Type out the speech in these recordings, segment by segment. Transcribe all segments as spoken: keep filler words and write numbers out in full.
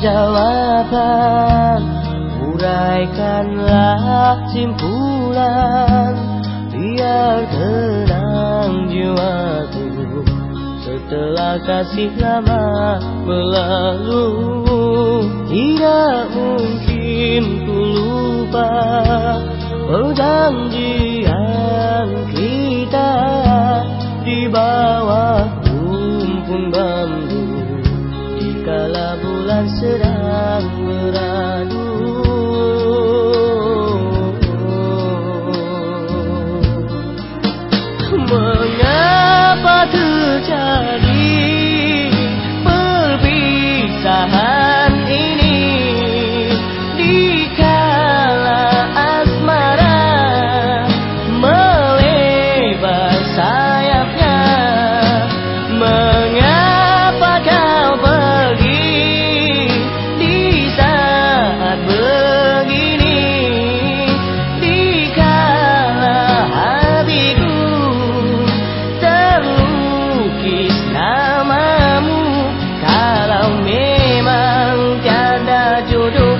jawaban, uraikanlah simpulan, biar tenang jiwaku setelah kasih lama berlalu. Tidak mungkin ku lupa perjanjian kita di bawah rumpun bambu, dikala bulan sedang beradu. Mengapa terjadi perpisahan ini, dikala asmara melebar sayapnya? Mengapa kau pergi di saat begini, dikala hatiku terlukis namamu? Kalau memang tiada jodoh,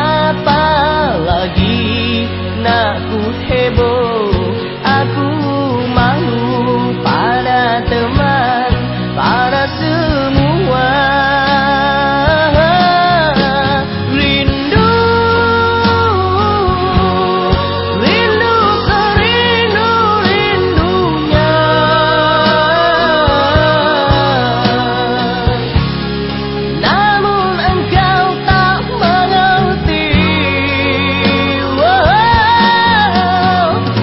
apalagi nak ku heboh. Aku malu pada teman, pada semua. Rindu, rindu serindu-rindunya, namun engkau tak mengerti. Wow.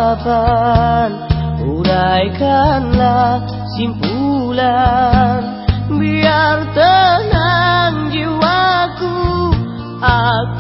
harapan, uraikanlah simpulan, biar tenang jiwaku. Aku